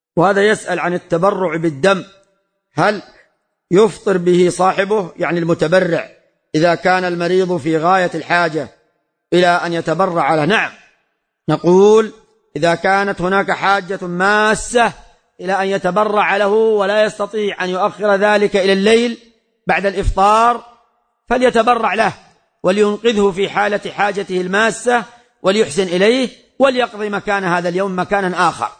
وهذا يسأل عن التبرع بالدم، هل يفطر به صاحبه يعني المتبرع إذا كان المريض في غاية الحاجة إلى أن يتبرع له؟ نعم، نقول إذا كانت هناك حاجة ماسة إلى أن يتبرع له ولا يستطيع أن يؤخر ذلك إلى الليل بعد الإفطار فليتبرع له ولينقذه في حالة حاجته الماسة وليحسن إليه وليقضي مكان هذا اليوم مكانا آخر.